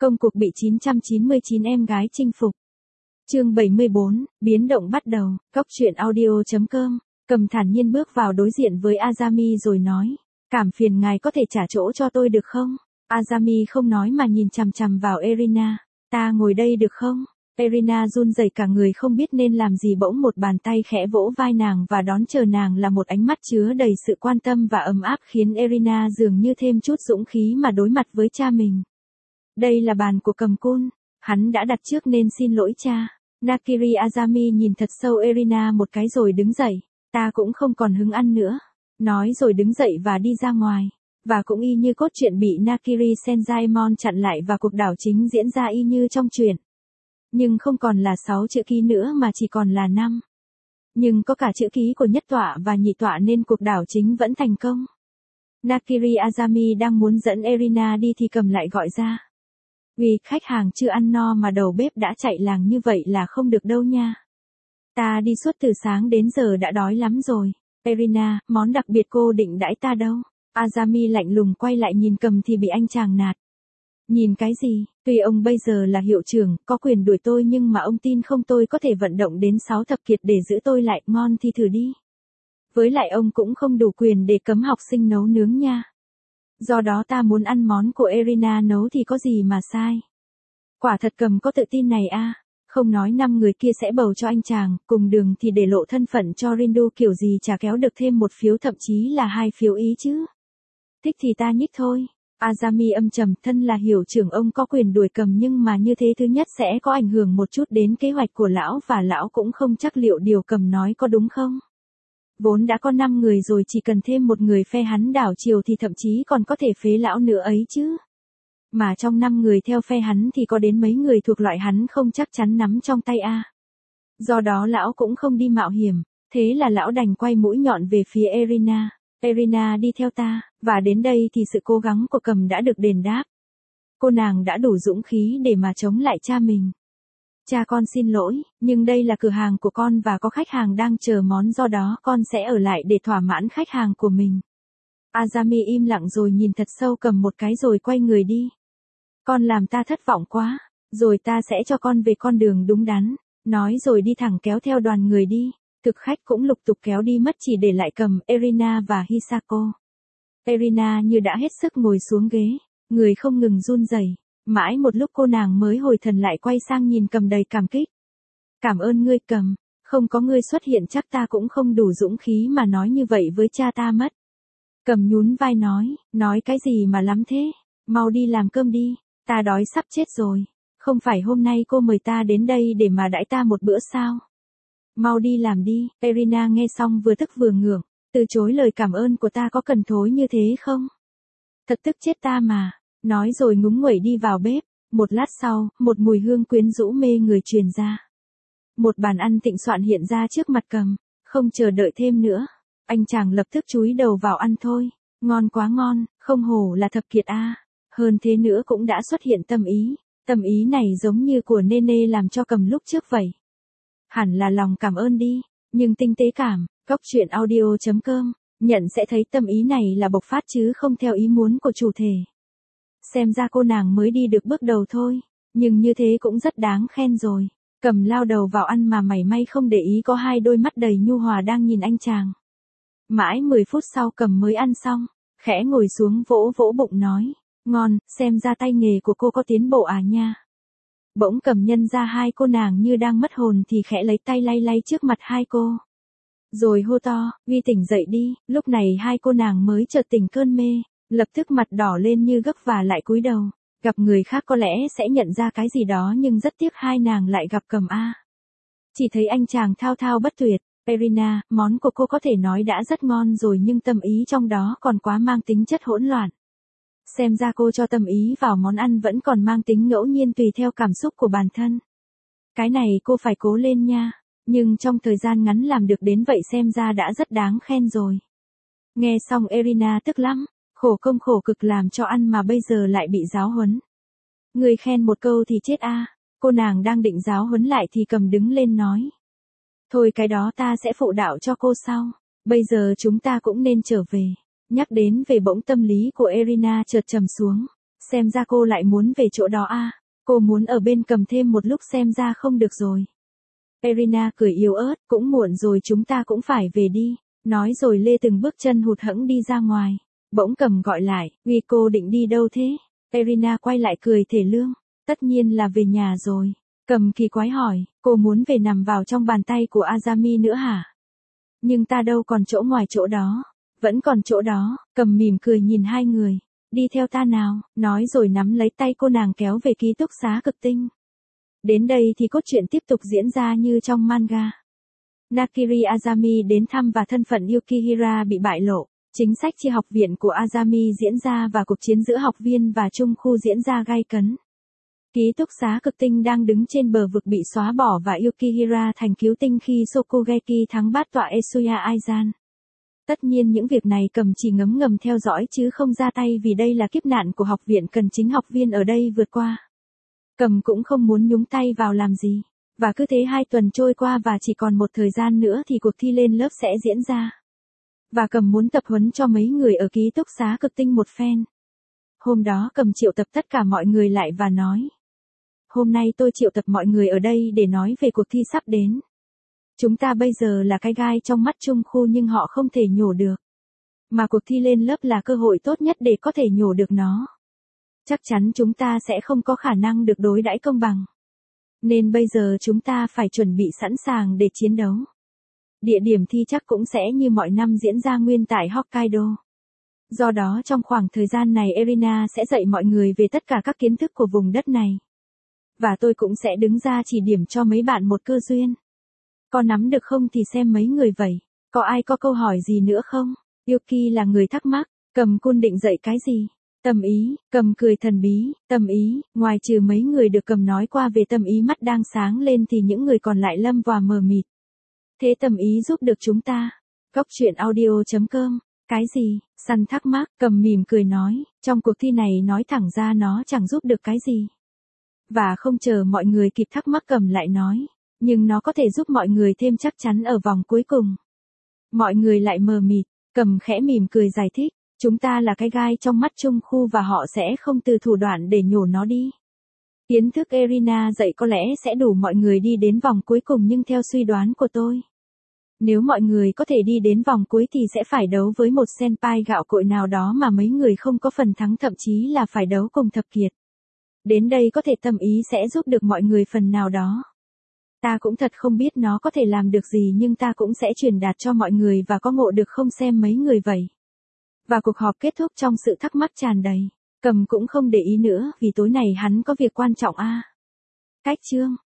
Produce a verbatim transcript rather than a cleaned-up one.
Công cuộc bị chín trăm chín mươi chín em gái chinh phục. Chương bảy mươi bốn, biến động bắt đầu, Cốc truyện audio chấm com. Cầm thản nhiên bước vào đối diện với Azami rồi nói, cảm phiền ngài có thể trả chỗ cho tôi được không? Azami không nói mà nhìn chằm chằm vào Erina, ta ngồi đây được không? Erina run rẩy cả người không biết nên làm gì, bỗng một bàn tay khẽ vỗ vai nàng và đón chờ nàng là một ánh mắt chứa đầy sự quan tâm và ấm áp khiến Erina dường như thêm chút dũng khí mà đối mặt với cha mình. Đây là bàn của Cầm Cun, hắn đã đặt trước nên xin lỗi cha. Nakiri Azami nhìn thật sâu Erina một cái rồi đứng dậy, ta cũng không còn hứng ăn nữa. Nói rồi đứng dậy và đi ra ngoài. Và cũng y như cốt truyện bị Nakiri Senjaemon chặn lại và cuộc đảo chính diễn ra y như trong truyện. Nhưng không còn là sáu chữ ký nữa mà chỉ còn là năm. Nhưng có cả chữ ký của nhất tọa và nhị tọa nên cuộc đảo chính vẫn thành công. Nakiri Azami đang muốn dẫn Erina đi thì Cầm lại gọi ra. Vì khách hàng chưa ăn no mà đầu bếp đã chạy làng như vậy là không được đâu nha. Ta đi suốt từ sáng đến giờ đã đói lắm rồi. Erina, món đặc biệt cô định đãi ta đâu? Azami lạnh lùng quay lại nhìn Cầm thì bị anh chàng nạt. Nhìn cái gì, tuy ông bây giờ là hiệu trưởng, có quyền đuổi tôi nhưng mà ông tin không tôi có thể vận động đến sáu thập kiệt để giữ tôi lại, ngon thì thử đi. Với lại ông cũng không đủ quyền để cấm học sinh nấu nướng nha. Do đó ta muốn ăn món của Erina nấu thì có gì mà sai. Quả thật Cầm có tự tin này à, không nói năm người kia sẽ bầu cho anh chàng, cùng đường thì để lộ thân phận cho Rindu kiểu gì chả kéo được thêm một phiếu thậm chí là hai phiếu ý chứ. Thích thì ta nhích thôi. Azami âm trầm, thân là hiệu trưởng ông có quyền đuổi Cầm nhưng mà như thế thứ nhất sẽ có ảnh hưởng một chút đến kế hoạch của lão và lão cũng không chắc liệu điều Cầm nói có đúng không. Vốn đã có năm người rồi, chỉ cần thêm một người phe hắn đảo chiều thì thậm chí còn có thể phế lão nữa ấy chứ. Mà trong năm người theo phe hắn thì có đến mấy người thuộc loại hắn không chắc chắn nắm trong tay a. Do đó lão cũng không đi mạo hiểm, thế là lão đành quay mũi nhọn về phía Erina. Erina đi theo ta, và đến đây thì sự cố gắng của Cầm đã được đền đáp. Cô nàng đã đủ dũng khí để mà chống lại cha mình. Cha con xin lỗi, nhưng đây là cửa hàng của con và có khách hàng đang chờ món, do đó con sẽ ở lại để thỏa mãn khách hàng của mình. Azami im lặng rồi nhìn thật sâu Cầm một cái rồi quay người đi. Con làm ta thất vọng quá, rồi ta sẽ cho con về con đường đúng đắn. Nói rồi đi thẳng kéo theo đoàn người đi. Thực khách cũng lục tục kéo đi mất chỉ để lại Cầm, Erina và Hisako. Erina như đã hết sức ngồi xuống ghế, người không ngừng run rẩy. Mãi một lúc cô nàng mới hồi thần lại quay sang nhìn Cầm đầy cảm kích. Cảm ơn ngươi Cầm, không có ngươi xuất hiện chắc ta cũng không đủ dũng khí mà nói như vậy với cha ta mất. Cầm nhún vai nói, nói cái gì mà lắm thế, mau đi làm cơm đi, ta đói sắp chết rồi. Không phải hôm nay cô mời ta đến đây để mà đãi ta một bữa sao? Mau đi làm đi. Erina nghe xong vừa tức vừa ngượng, từ chối lời cảm ơn của ta có cần thối như thế không? Thật tức chết ta mà. Nói rồi ngúng nguẩy đi vào bếp. Một lát sau, một mùi hương quyến rũ mê người truyền ra. Một bàn ăn thịnh soạn hiện ra trước mặt Cầm. Không chờ đợi thêm nữa, anh chàng lập tức chúi đầu vào ăn thôi. Ngon quá ngon, không hổ là thập kiệt a. Hơn thế nữa cũng đã xuất hiện tâm ý. Tâm ý này giống như của Nene làm cho Cầm lúc trước vậy. Hẳn là lòng cảm ơn đi, nhưng tinh tế cảm. Cốc truyện audio chấm com, nhận sẽ thấy tâm ý này là bộc phát chứ không theo ý muốn của chủ thể. Xem ra cô nàng mới đi được bước đầu thôi, nhưng như thế cũng rất đáng khen rồi. Cầm lao đầu vào ăn mà mảy may không để ý có hai đôi mắt đầy nhu hòa đang nhìn anh chàng. Mãi mười phút sau Cầm mới ăn xong, khẽ ngồi xuống vỗ vỗ bụng nói, ngon, xem ra tay nghề của cô có tiến bộ à nha. Bỗng Cầm nhân ra hai cô nàng như đang mất hồn thì khẽ lấy tay lay lay trước mặt hai cô. Rồi hô to, Ghi tỉnh dậy đi. Lúc này hai cô nàng mới chợt tỉnh cơn mê, lập tức mặt đỏ lên như gấc và lại cúi đầu. Gặp người khác có lẽ sẽ nhận ra cái gì đó nhưng rất tiếc hai nàng lại gặp Cầm a. Chỉ thấy anh chàng thao thao bất tuyệt, Erina, món của cô có thể nói đã rất ngon rồi nhưng tâm ý trong đó còn quá mang tính chất hỗn loạn. Xem ra cô cho tâm ý vào món ăn vẫn còn mang tính ngẫu nhiên tùy theo cảm xúc của bản thân. Cái này cô phải cố lên nha. Nhưng trong thời gian ngắn làm được đến vậy xem ra đã rất đáng khen rồi. Nghe xong Erina tức lắm, khổ công khổ cực làm cho ăn mà bây giờ lại bị giáo huấn. Người khen một câu thì chết a. Cô nàng đang định giáo huấn lại thì Cầm đứng lên nói. Thôi cái đó ta sẽ phụ đạo cho cô sau, bây giờ chúng ta cũng nên trở về. Nhắc đến về bỗng tâm lý của Erina chợt trầm xuống. Xem ra cô lại muốn về chỗ đó à, cô muốn ở bên Cầm thêm một lúc xem ra không được rồi. Irina cười yếu ớt, cũng muộn rồi chúng ta cũng phải về đi, nói rồi lê từng bước chân hụt hẫng đi ra ngoài. Bỗng Cầm gọi lại, Uy cô định đi đâu thế? Irina quay lại cười thể lương, tất nhiên là về nhà rồi. Cầm kỳ quái hỏi, cô muốn về nằm vào trong bàn tay của Azami nữa hả? Nhưng ta đâu còn chỗ ngoài chỗ đó. Vẫn còn chỗ đó. Cầm mỉm cười nhìn hai người. Đi theo ta nào, nói rồi nắm lấy tay cô nàng kéo về ký túc xá cực tinh. Đến đây thì cốt truyện tiếp tục diễn ra như trong manga. Nakiri Azami đến thăm và thân phận Yukihira bị bại lộ. Chính sách chia học viện của Azami diễn ra và cuộc chiến giữa học viên và trung khu diễn ra gay cấn. Ký túc xá cực tinh đang đứng trên bờ vực bị xóa bỏ và Yukihira thành cứu tinh khi Sokugeki thắng bát tọa Esuya Aizan. Tất nhiên những việc này Cầm chỉ ngấm ngầm theo dõi chứ không ra tay vì đây là kiếp nạn của học viện cần chính học viên ở đây vượt qua. Cầm cũng không muốn nhúng tay vào làm gì. Và cứ thế hai tuần trôi qua và chỉ còn một thời gian nữa thì cuộc thi lên lớp sẽ diễn ra. Và Cầm muốn tập huấn cho mấy người ở ký túc xá cực tinh một phen. Hôm đó Cầm triệu tập tất cả mọi người lại và nói. Hôm nay tôi triệu tập mọi người ở đây để nói về cuộc thi sắp đến. Chúng ta bây giờ là cái gai trong mắt trung khu nhưng họ không thể nhổ được. Mà cuộc thi lên lớp là cơ hội tốt nhất để có thể nhổ được nó. Chắc chắn chúng ta sẽ không có khả năng được đối đãi công bằng. Nên bây giờ chúng ta phải chuẩn bị sẵn sàng để chiến đấu. Địa điểm thi chắc cũng sẽ như mọi năm diễn ra nguyên tại Hokkaido. Do đó trong khoảng thời gian này Irina sẽ dạy mọi người về tất cả các kiến thức của vùng đất này. Và tôi cũng sẽ đứng ra chỉ điểm cho mấy bạn một cơ duyên. Có nắm được không thì xem mấy người vậy. Có ai có câu hỏi gì nữa không? Yuki là người thắc mắc. Cầm Cun định dạy cái gì? Tâm ý. Cầm cười thần bí. Tâm ý. Ngoài trừ mấy người được Cầm nói qua về tâm ý mắt đang sáng lên thì những người còn lại lâm vào mờ mịt. Thế tâm ý giúp được chúng ta? Góc truyện audio chấm com. Cái gì? Săn thắc mắc. Cầm mỉm cười nói. Trong cuộc thi này nói thẳng ra nó chẳng giúp được cái gì. Và không chờ mọi người kịp thắc mắc Cầm lại nói. Nhưng nó có thể giúp mọi người thêm chắc chắn ở vòng cuối cùng. Mọi người lại mờ mịt. Cầm khẽ mỉm cười giải thích. Chúng ta là cái gai trong mắt trung khu và họ sẽ không từ thủ đoạn để nhổ nó đi. Kiến thức Irina dạy có lẽ sẽ đủ mọi người đi đến vòng cuối cùng nhưng theo suy đoán của tôi. Nếu mọi người có thể đi đến vòng cuối thì sẽ phải đấu với một senpai gạo cội nào đó mà mấy người không có phần thắng thậm chí là phải đấu cùng thập kiệt. Đến đây có thể tâm ý sẽ giúp được mọi người phần nào đó. Ta cũng thật không biết nó có thể làm được gì nhưng ta cũng sẽ truyền đạt cho mọi người và có ngộ được không xem mấy người vậy. Và cuộc họp kết thúc trong sự thắc mắc tràn đầy. Cầm cũng không để ý nữa vì tối này hắn có việc quan trọng a. À. Cách chương.